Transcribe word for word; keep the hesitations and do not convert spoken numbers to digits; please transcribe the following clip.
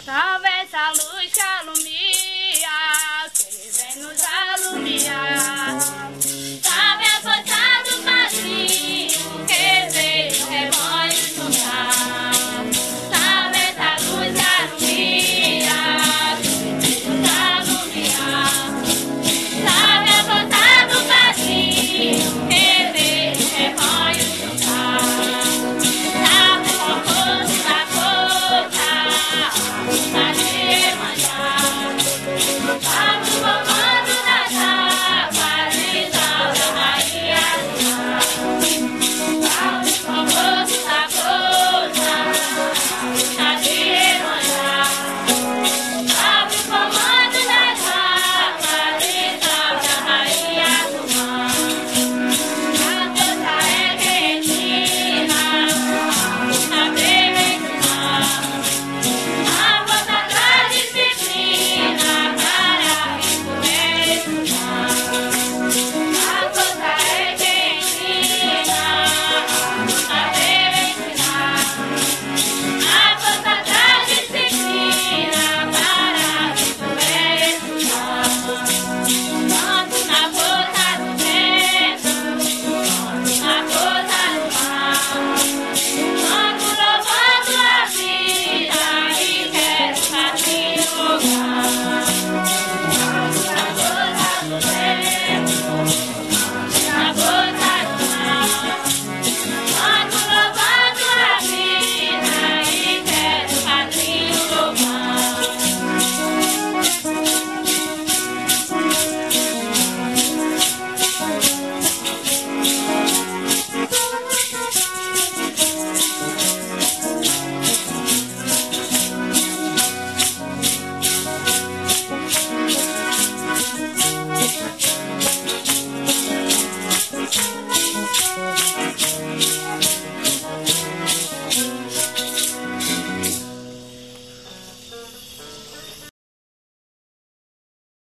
Salve essa luz que alumia, que vem nos alumiar. Salve a força do padrinho, que veio o rebanho juntar. Salve essa luz que alumia, que vem nos alumiar. Salve a força do padrinho, que veio o rebanho juntar. Salve o concurso da força, Maria, Maria.